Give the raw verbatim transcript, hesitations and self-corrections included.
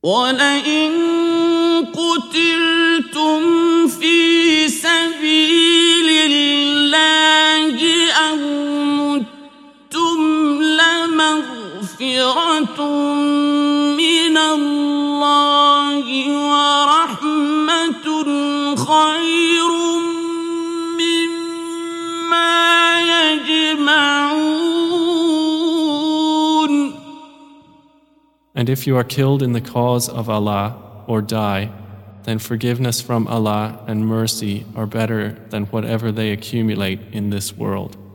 وَلَئِن قُتِلْتُمْ فِي سَبِيلِ اللَّهِ أَوْ مُتُّمْ لَمَغْفِرَةٌ مِّنَ اللَّهِ وَرَحْمَةٌ خَيْرٌ مِّمَّا يَجْمَعُونَ. And if you are killed in the cause of Allah or die, then forgiveness from Allah and mercy are better than whatever they accumulate in this world.